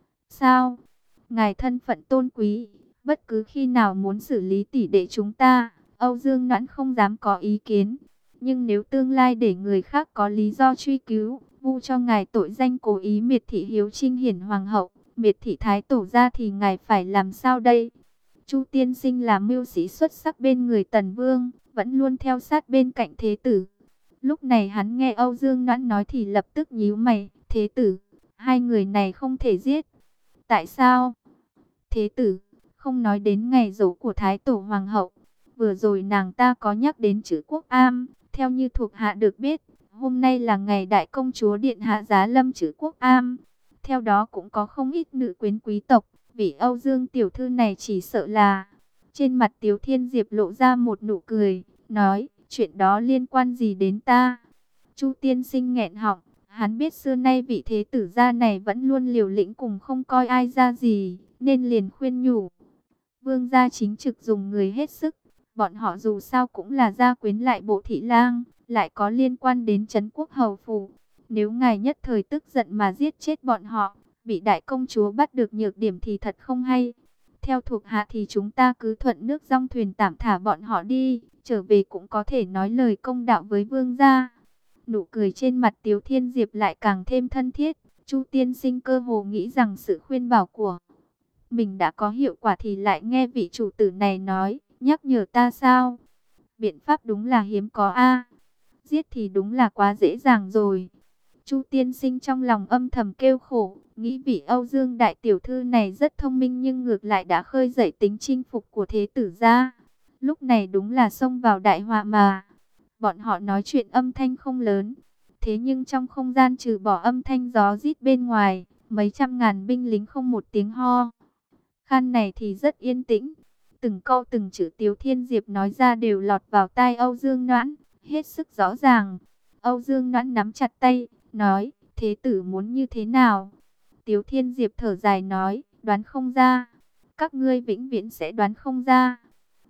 sao? Ngài thân phận tôn quý, bất cứ khi nào muốn xử lý tỷ đệ chúng ta, Âu Dương Noãn không dám có ý kiến. Nhưng nếu tương lai để người khác có lý do truy cứu, vu cho ngài tội danh cố ý miệt thị Hiếu Trinh Hiển Hoàng hậu, miệt thị Thái tổ ra thì ngài phải làm sao đây? Chu tiên sinh là mưu sĩ xuất sắc bên người Tần Vương, vẫn luôn theo sát bên cạnh thế tử. Lúc này hắn nghe Âu Dương Noãn nói thì lập tức nhíu mày, thế tử, hai người này không thể giết. Tại sao? Thế tử, không nói đến ngày giỗ của Thái tổ Hoàng hậu. Vừa rồi nàng ta có nhắc đến Trữ Quốc Am, theo như thuộc hạ được biết, hôm nay là ngày đại công chúa điện hạ giá lâm Trữ Quốc Am. Theo đó cũng có không ít nữ quyến quý tộc, vị Âu Dương tiểu thư này chỉ sợ là... Trên mặt Tiếu Thiên Diệp lộ ra một nụ cười, nói, chuyện đó liên quan gì đến ta? Chu tiên sinh nghẹn họng, hắn biết xưa nay vị thế tử gia này vẫn luôn liều lĩnh cùng không coi ai ra gì, nên liền khuyên nhủ. Vương gia chính trực dùng người hết sức, bọn họ dù sao cũng là gia quyến lại Bộ thị lang, lại có liên quan đến Trấn Quốc hầu phủ. Nếu ngài nhất thời tức giận mà giết chết bọn họ, bị đại công chúa bắt được nhược điểm thì thật không hay. Theo thuộc hạ thì chúng ta cứ thuận nước dong thuyền tạm thả bọn họ đi, trở về cũng có thể nói lời công đạo với vương gia. Nụ cười trên mặt Tiếu Thiên Diệp lại càng thêm thân thiết. Chu tiên sinh cơ hồ nghĩ rằng sự khuyên bảo của mình đã có hiệu quả thì lại nghe vị chủ tử này nói, nhắc nhở ta sao? Biện pháp đúng là hiếm có a. Giết thì đúng là quá dễ dàng rồi. Chu tiên sinh trong lòng âm thầm kêu khổ, nghĩ vị Âu Dương đại tiểu thư này rất thông minh nhưng ngược lại đã khơi dậy tính chinh phục của thế tử gia. Lúc này đúng là xông vào đại họa mà. Bọn họ nói chuyện âm thanh không lớn, thế nhưng trong không gian trừ bỏ âm thanh gió rít bên ngoài, mấy trăm ngàn binh lính không một tiếng ho khan này thì rất yên tĩnh. Từng câu từng chữ Tiếu Thiên Diệp nói ra đều lọt vào tai Âu Dương Noãn, hết sức rõ ràng. Âu Dương Noãn nắm chặt tay, nói, thế tử muốn như thế nào? Tiếu Thiên Diệp thở dài nói, đoán không ra. Các ngươi vĩnh viễn sẽ đoán không ra.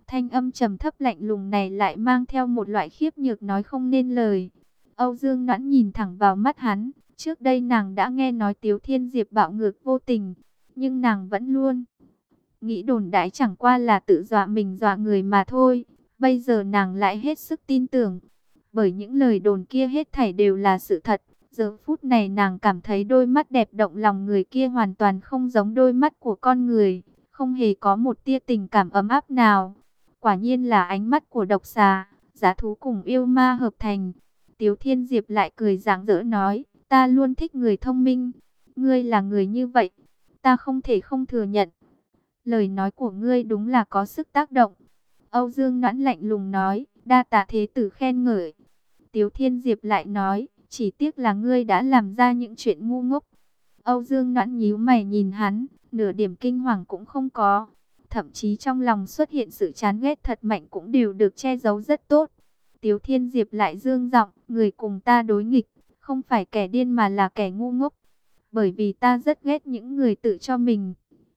Thanh âm trầm thấp lạnh lùng này lại mang theo một loại khiếp nhược nói không nên lời. Âu Dương Noãn nhìn thẳng vào mắt hắn. Trước đây nàng đã nghe nói Tiếu Thiên Diệp bạo ngược vô tình, nhưng nàng vẫn luôn nghĩ đồn đãi chẳng qua là tự dọa mình dọa người mà thôi. Bây giờ nàng lại hết sức tin tưởng, bởi những lời đồn kia hết thảy đều là sự thật. Giờ phút này nàng cảm thấy đôi mắt đẹp động lòng người kia hoàn toàn không giống đôi mắt của con người, không hề có một tia tình cảm ấm áp nào. Quả nhiên là ánh mắt của độc xà, dã thú cùng yêu ma hợp thành. Tiếu Thiên Diệp lại cười rạng rỡ nói, ta luôn thích người thông minh, ngươi là người như vậy, ta không thể không thừa nhận. Lời nói của ngươi đúng là có sức tác động. Âu Dương Noãn lạnh lùng nói, đa tạ thế tử khen ngợi. Tiếu Thiên Diệp lại nói, chỉ tiếc là ngươi đã làm ra những chuyện ngu ngốc. Âu Dương Noãn nhíu mày nhìn hắn, nửa điểm kinh hoàng cũng không có. Thậm chí trong lòng xuất hiện sự chán ghét thật mạnh cũng đều được che giấu rất tốt. Tiếu Thiên Diệp lại dương giọng, người cùng ta đối nghịch, không phải kẻ điên mà là kẻ ngu ngốc. Bởi vì ta rất ghét những người tự cho mình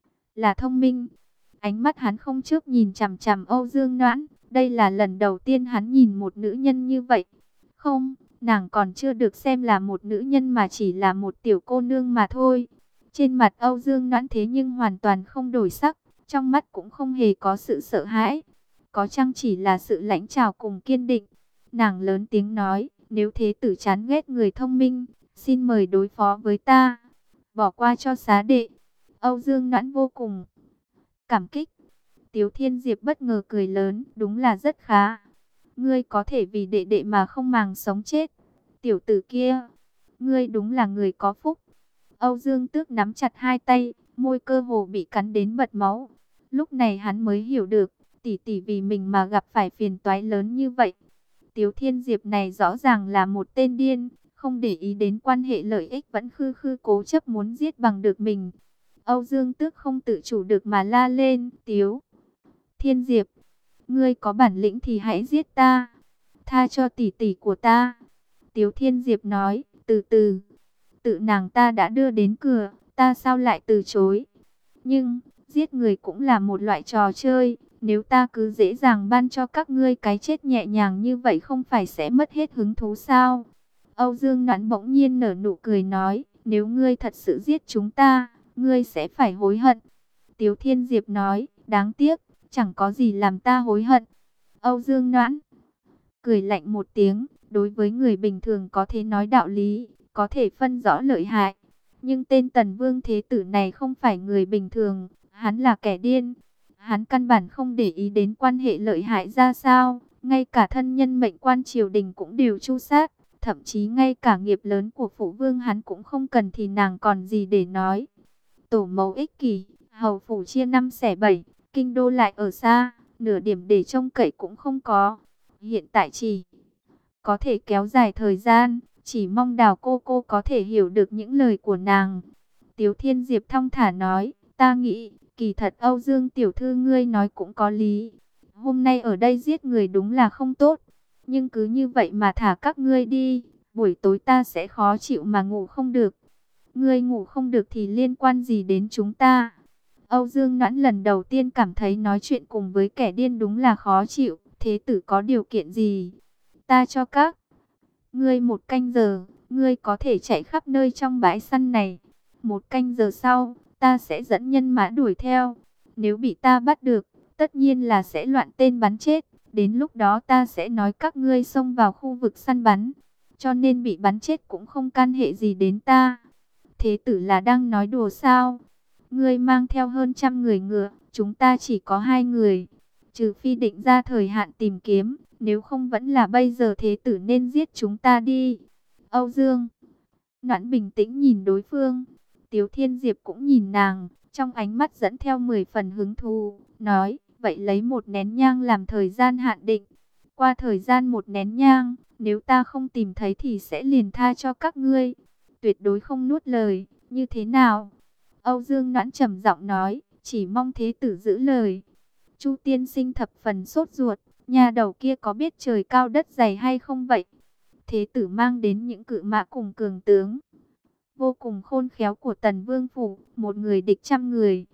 là thông minh. Ánh mắt hắn không chớp nhìn chằm chằm Âu Dương Noãn. Đây là lần đầu tiên hắn nhìn một nữ nhân như vậy. Không, nàng còn chưa được xem là một nữ nhân mà chỉ là một tiểu cô nương mà thôi. Trên mặt Âu Dương Noãn thế nhưng hoàn toàn không đổi sắc, trong mắt cũng không hề có sự sợ hãi, có chăng chỉ là sự lãnh trào cùng kiên định. Nàng lớn tiếng nói, nếu thế tử chán ghét người thông minh, xin mời đối phó với ta, bỏ qua cho xá đệ. Âu Dương Noãn vô cùng cảm kích. Tiếu Thiên Diệp bất ngờ cười lớn, đúng là rất khá. Ngươi có thể vì đệ đệ mà không màng sống chết. Tiểu tử kia, ngươi đúng là người có phúc. Âu Dương Tước nắm chặt hai tay, môi cơ hồ bị cắn đến bật máu. Lúc này hắn mới hiểu được, tỷ tỷ vì mình mà gặp phải phiền toái lớn như vậy. Tiếu Thiên Diệp này rõ ràng là một tên điên, không để ý đến quan hệ lợi ích vẫn khư khư cố chấp muốn giết bằng được mình. Âu Dương Tước không tự chủ được mà la lên, Tiếu Thiên Diệp, ngươi có bản lĩnh thì hãy giết ta, tha cho tỷ tỷ của ta. Tiếu Thiên Diệp nói, từ từ, tự nàng ta đã đưa đến cửa, ta sao lại từ chối. Nhưng, giết người cũng là một loại trò chơi, nếu ta cứ dễ dàng ban cho các ngươi cái chết nhẹ nhàng như vậy không phải sẽ mất hết hứng thú sao? Âu Dương Noãn bỗng nhiên nở nụ cười nói, nếu ngươi thật sự giết chúng ta, ngươi sẽ phải hối hận. Tiếu Thiên Diệp nói, đáng tiếc, chẳng có gì làm ta hối hận. Âu Dương Noãn cười lạnh một tiếng, đối với người bình thường có thể nói đạo lý, có thể phân rõ lợi hại. Nhưng tên Tần Vương Thế Tử này không phải người bình thường, hắn là kẻ điên. Hắn căn bản không để ý đến quan hệ lợi hại ra sao, ngay cả thân nhân mệnh quan triều đình cũng đều tru sát. Thậm chí ngay cả nghiệp lớn của phụ vương hắn cũng không cần thì nàng còn gì để nói. Tổ mẫu ích kỷ, hầu phủ chia năm xẻ bảy, kinh đô lại ở xa, nửa điểm để trông cậy cũng không có. Hiện tại chỉ có thể kéo dài thời gian, chỉ mong Đào cô cô có thể hiểu được những lời của nàng. Tiếu Thiên Diệp thong thả nói, ta nghĩ, kỳ thật Âu Dương tiểu thư ngươi nói cũng có lý. Hôm nay ở đây giết người đúng là không tốt, nhưng cứ như vậy mà thả các ngươi đi, buổi tối ta sẽ khó chịu mà ngủ không được. Ngươi ngủ không được thì liên quan gì đến chúng ta? Âu Dương Noãn lần đầu tiên cảm thấy nói chuyện cùng với kẻ điên đúng là khó chịu. Thế tử có điều kiện gì? Ta cho các ngươi một canh giờ, ngươi có thể chạy khắp nơi trong bãi săn này. Một canh giờ sau, ta sẽ dẫn nhân mã đuổi theo. Nếu bị ta bắt được, tất nhiên là sẽ loạn tên bắn chết. Đến lúc đó ta sẽ nói các ngươi xông vào khu vực săn bắn, cho nên bị bắn chết cũng không can hệ gì đến ta. Thế tử là đang nói đùa sao? Ngươi mang theo hơn trăm người ngựa, chúng ta chỉ có hai người. Trừ phi định ra thời hạn tìm kiếm, nếu không vẫn là bây giờ thế tử nên giết chúng ta đi. Âu Dương Noãn bình tĩnh nhìn đối phương. Tiếu Thiên Diệp cũng nhìn nàng, trong ánh mắt dẫn theo mười phần hứng thú, nói, vậy lấy một nén nhang làm thời gian hạn định. Qua thời gian một nén nhang, nếu ta không tìm thấy thì sẽ liền tha cho các ngươi. Tuyệt đối không nuốt lời, như thế nào? Âu Dương Noãn trầm giọng nói, chỉ mong thế tử giữ lời. Chu tiên sinh thập phần sốt ruột, nhà đầu kia có biết trời cao đất dày hay không vậy? Thế tử mang đến những cự mã cùng cường tướng vô cùng khôn khéo của Tần Vương phủ, một người địch trăm người.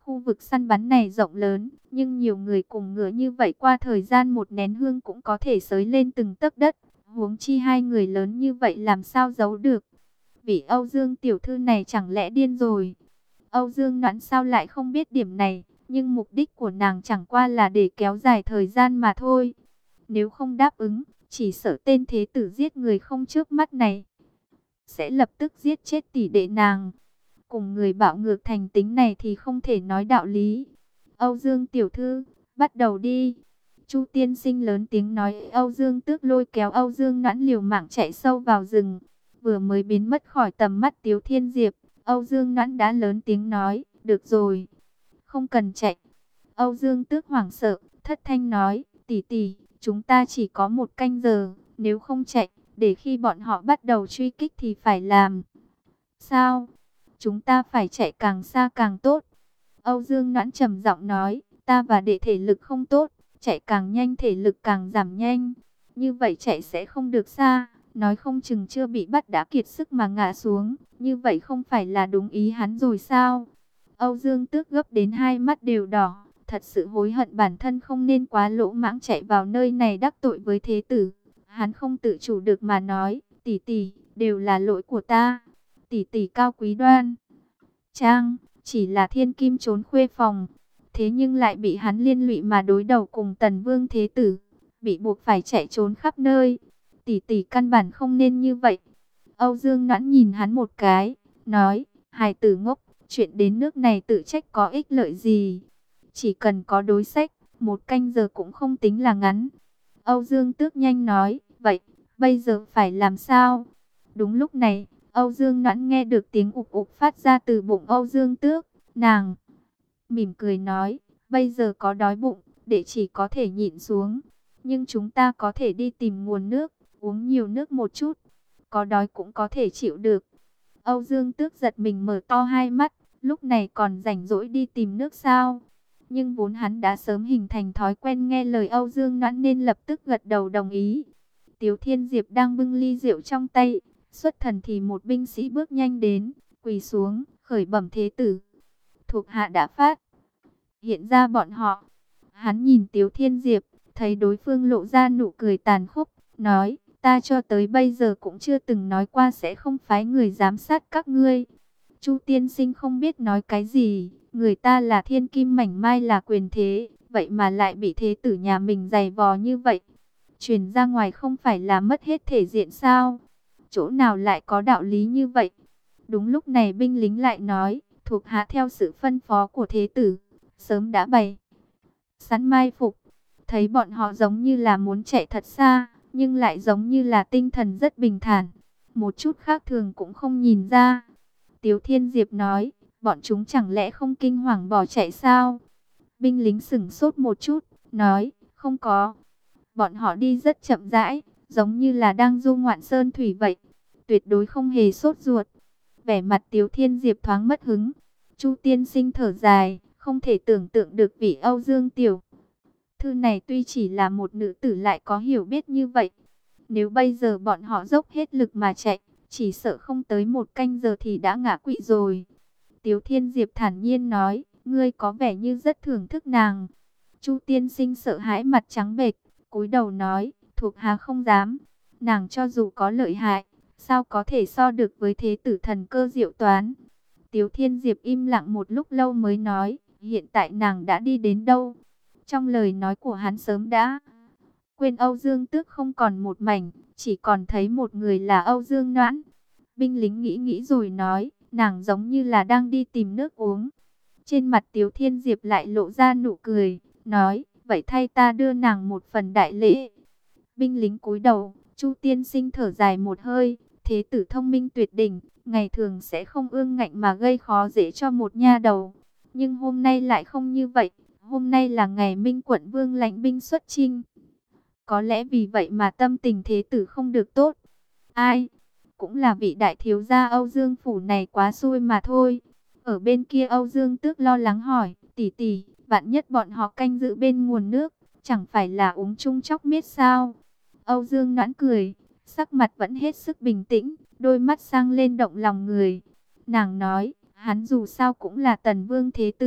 Khu vực săn bắn này rộng lớn, nhưng nhiều người cùng ngựa như vậy qua thời gian một nén hương cũng có thể xới lên từng tấc đất. Huống chi hai người lớn như vậy làm sao giấu được. Vị Âu Dương tiểu thư này chẳng lẽ điên rồi? Âu Dương Noãn sao lại không biết điểm này, nhưng mục đích của nàng chẳng qua là để kéo dài thời gian mà thôi. Nếu không đáp ứng, chỉ sợ tên thế tử giết người không trước mắt này sẽ lập tức giết chết tỷ đệ nàng. Cùng người bạo ngược thành tính này thì không thể nói đạo lý. Âu Dương tiểu thư, bắt đầu đi. Chu tiên sinh lớn tiếng nói. Âu Dương Tước lôi kéo Âu Dương Noãn liều mạng chạy sâu vào rừng. Vừa mới biến mất khỏi tầm mắt Tiếu Thiên Diệp, Âu Dương Noãn đã lớn tiếng nói, được rồi, không cần chạy. Âu Dương Tước hoảng sợ, thất thanh nói, tỷ tỷ, chúng ta chỉ có một canh giờ, nếu không chạy, để khi bọn họ bắt đầu truy kích thì phải làm sao? Chúng ta phải chạy càng xa càng tốt. Âu Dương Noãn trầm giọng nói, ta và đệ thể lực không tốt, chạy càng nhanh thể lực càng giảm nhanh. Như vậy chạy sẽ không được xa, nói không chừng chưa bị bắt đã kiệt sức mà ngã xuống. Như vậy không phải là đúng ý hắn rồi sao? Âu Dương Tước gấp đến hai mắt đều đỏ, thật sự hối hận bản thân không nên quá lỗ mãng chạy vào nơi này đắc tội với thế tử. Hắn không tự chủ được mà nói, tỷ tỷ, đều là lỗi của ta. Tỷ tỷ cao quý đoan trang, chỉ là thiên kim trốn khuê phòng, thế nhưng lại bị hắn liên lụy mà đối đầu cùng Tần Vương thế tử, bị buộc phải chạy trốn khắp nơi. Tỷ tỷ căn bản không nên như vậy. Âu Dương Noãn nhìn hắn một cái, nói, hài tử ngốc, chuyện đến nước này tự trách có ích lợi gì. Chỉ cần có đối sách, một canh giờ cũng không tính là ngắn. Âu Dương Tước nhanh nói, vậy, bây giờ phải làm sao? Đúng lúc này, Âu Dương Noãn nghe được tiếng ục ục phát ra từ bụng Âu Dương Tước. Nàng mỉm cười nói, bây giờ có đói bụng, đệ chỉ có thể nhịn xuống. Nhưng chúng ta có thể đi tìm nguồn nước, uống nhiều nước một chút. Có đói cũng có thể chịu được. Âu Dương Tước giật mình mở to hai mắt, lúc này còn rảnh rỗi đi tìm nước sao? Nhưng vốn hắn đã sớm hình thành thói quen nghe lời Âu Dương Noãn nên lập tức gật đầu đồng ý. Tiếu Thiên Diệp đang bưng ly rượu trong tay, xuất thần thì một binh sĩ bước nhanh đến, quỳ xuống, khởi bẩm thế tử. Thuộc hạ đã phát hiện ra bọn họ. Hắn nhìn Tiếu Thiên Diệp, thấy đối phương lộ ra nụ cười tàn khốc, nói, ta cho tới bây giờ cũng chưa từng nói qua sẽ không phái người giám sát các ngươi. Chu tiên sinh không biết nói cái gì, người ta là thiên kim mảnh mai là quyền thế, vậy mà lại bị thế tử nhà mình giày vò như vậy. Truyền ra ngoài không phải là mất hết thể diện sao? Chỗ nào lại có đạo lý như vậy? Đúng lúc này binh lính lại nói, thuộc hạ theo sự phân phó của thế tử, sớm đã bày sẵn mai phục. Thấy bọn họ giống như là muốn chạy thật xa, nhưng lại giống như là tinh thần rất bình thản, một chút khác thường cũng không nhìn ra. Tiếu Thiên Diệp nói, bọn chúng chẳng lẽ không kinh hoàng bỏ chạy sao? Binh lính sửng sốt một chút, nói, không có. Bọn họ đi rất chậm rãi, giống như là đang du ngoạn sơn thủy vậy, tuyệt đối không hề sốt ruột. Vẻ mặt Tiếu Thiên Diệp thoáng mất hứng. Chu tiên sinh thở dài, không thể tưởng tượng được vị Âu Dương tiểu thư này tuy chỉ là một nữ tử lại có hiểu biết như vậy. Nếu bây giờ bọn họ dốc hết lực mà chạy, chỉ sợ không tới một canh giờ thì đã ngã quỵ rồi. Tiếu Thiên Diệp thản nhiên nói, ngươi có vẻ như rất thưởng thức nàng. Chu tiên sinh sợ hãi mặt trắng bệch, cúi đầu nói, thuộc hạ không dám. Nàng cho dù có lợi hại, sao có thể so được với thế tử thần cơ diệu toán. Tiếu Thiên Diệp im lặng một lúc lâu mới nói, hiện tại nàng đã đi đến đâu? Trong lời nói của hắn sớm đã quên Âu Dương Tước không còn một mảnh, chỉ còn thấy một người là Âu Dương Noãn. Binh lính nghĩ nghĩ rồi nói, nàng giống như là đang đi tìm nước uống. Trên mặt Tiếu Thiên Diệp lại lộ ra nụ cười, nói, vậy thay ta đưa nàng một phần đại lễ. Binh lính cúi đầu, Chu tiên sinh thở dài một hơi, thế tử thông minh tuyệt đỉnh, ngày thường sẽ không ương ngạnh mà gây khó dễ cho một nha đầu. Nhưng hôm nay lại không như vậy, hôm nay là ngày Minh quận vương lãnh binh xuất chinh. Có lẽ vì vậy mà tâm tình thế tử không được tốt. Ai? Cũng là vị đại thiếu gia Âu Dương phủ này quá xui mà thôi. Ở bên kia Âu Dương Tước lo lắng hỏi, tỷ tỷ, vạn nhất bọn họ canh giữ bên nguồn nước, chẳng phải là uống chung chóc miết sao? Âu Dương Noãn cười, sắc mặt vẫn hết sức bình tĩnh, đôi mắt sang lên động lòng người. Nàng nói, hắn dù sao cũng là Tần Vương thế tử,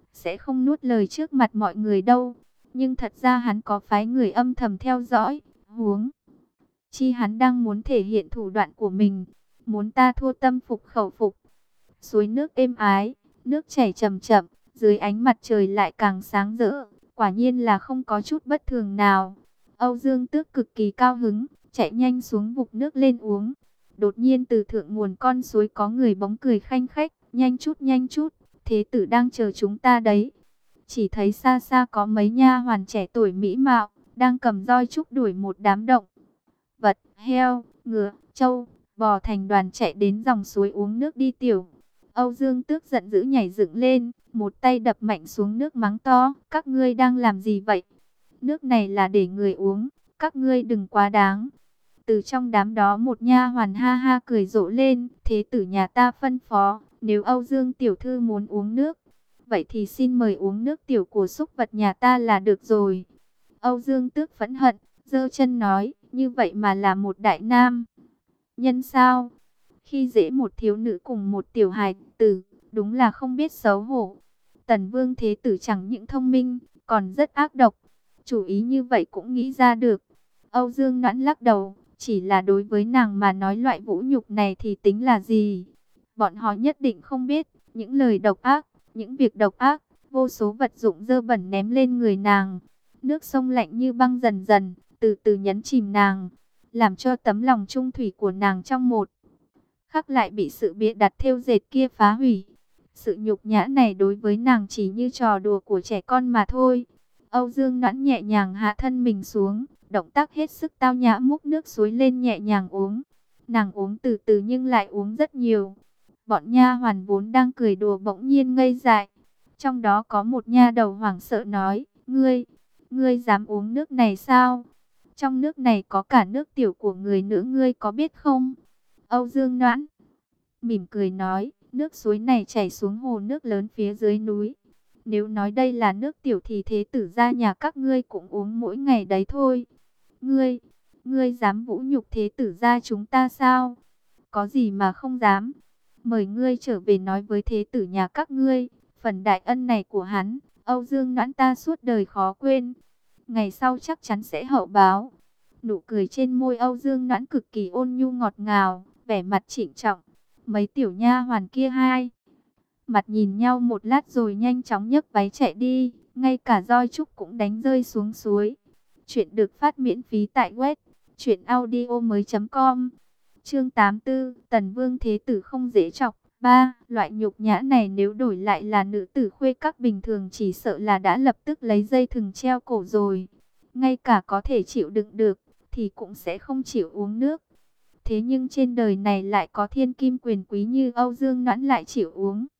sẽ không nuốt lời trước mặt mọi người đâu. Nhưng thật ra hắn có phái người âm thầm theo dõi, huống chi hắn đang muốn thể hiện thủ đoạn của mình, muốn ta thua tâm phục khẩu phục. Suối nước êm ái, nước chảy chậm chậm, dưới ánh mặt trời lại càng sáng rỡ, quả nhiên là không có chút bất thường nào. Âu Dương Tước cực kỳ cao hứng, chạy nhanh xuống vục nước lên uống. Đột nhiên từ thượng nguồn con suối có người bóng cười khanh khách, nhanh chút nhanh chút, thế tử đang chờ chúng ta đấy. Chỉ thấy xa xa có mấy nha hoàn trẻ tuổi mỹ mạo, đang cầm roi trúc đuổi một đám động vật, heo, ngựa, trâu, bò thành đoàn chạy đến dòng suối uống nước đi tiểu. Âu Dương Tước giận dữ nhảy dựng lên, một tay đập mạnh xuống nước mắng to, các ngươi đang làm gì vậy? Nước này là để người uống, các ngươi đừng quá đáng. Từ trong đám đó một nha hoàn ha ha cười rộ lên, thế tử nhà ta phân phó, nếu Âu Dương tiểu thư muốn uống nước, vậy thì xin mời uống nước tiểu của súc vật nhà ta là được rồi. Âu Dương Tước phẫn hận, giơ chân nói, như vậy mà là một đại nam nhân sao? Khi dễ một thiếu nữ cùng một tiểu hài tử, đúng là không biết xấu hổ. Tần Vương thế tử chẳng những thông minh, còn rất ác độc. Chủ ý như vậy cũng nghĩ ra được. Âu Dương Noãn lắc đầu, chỉ là đối với nàng mà nói loại vũ nhục này thì tính là gì? Bọn họ nhất định không biết, những lời độc ác, những việc độc ác, vô số vật dụng dơ bẩn ném lên người nàng. Nước sông lạnh như băng dần dần, từ từ nhấn chìm nàng, làm cho tấm lòng trung thủy của nàng trong một khắc lại bị sự bịa đặt thêu dệt kia phá hủy. Sự nhục nhã này đối với nàng chỉ như trò đùa của trẻ con mà thôi. Âu Dương Noãn nhẹ nhàng hạ thân mình xuống, động tác hết sức tao nhã múc nước suối lên nhẹ nhàng uống. Nàng uống từ từ nhưng lại uống rất nhiều. Bọn nha hoàn vốn đang cười đùa bỗng nhiên ngây dại. Trong đó có một nha đầu hoảng sợ nói, ngươi, ngươi dám uống nước này sao? Trong nước này có cả nước tiểu của người nữ, ngươi có biết không? Âu Dương Noãn mỉm cười nói, nước suối này chảy xuống hồ nước lớn phía dưới núi. Nếu nói đây là nước tiểu thì thế tử gia nhà các ngươi cũng uống mỗi ngày đấy thôi. Ngươi, ngươi dám vũ nhục thế tử gia chúng ta sao? Có gì mà không dám. Mời ngươi trở về nói với thế tử nhà các ngươi, phần đại ân này của hắn, Âu Dương Noãn ta suốt đời khó quên. Ngày sau chắc chắn sẽ hậu báo. Nụ cười trên môi Âu Dương Noãn cực kỳ ôn nhu ngọt ngào, vẻ mặt trịnh trọng. Mấy tiểu nha hoàn kia hai mặt nhìn nhau một lát rồi nhanh chóng nhấc váy chạy đi, ngay cả roi trúc cũng đánh rơi xuống suối. Chuyện được phát miễn phí tại web truyện audio mới chấm com. Chương tám mươi tư, Tần Vương thế tử không dễ chọc. Ba, loại nhục nhã này nếu đổi lại là nữ tử khuê các bình thường chỉ sợ là đã lập tức lấy dây thừng treo cổ rồi. Ngay cả có thể chịu đựng được thì cũng sẽ không chịu uống nước. Thế nhưng trên đời này lại có thiên kim quyền quý như Âu Dương Noãn lại chịu uống.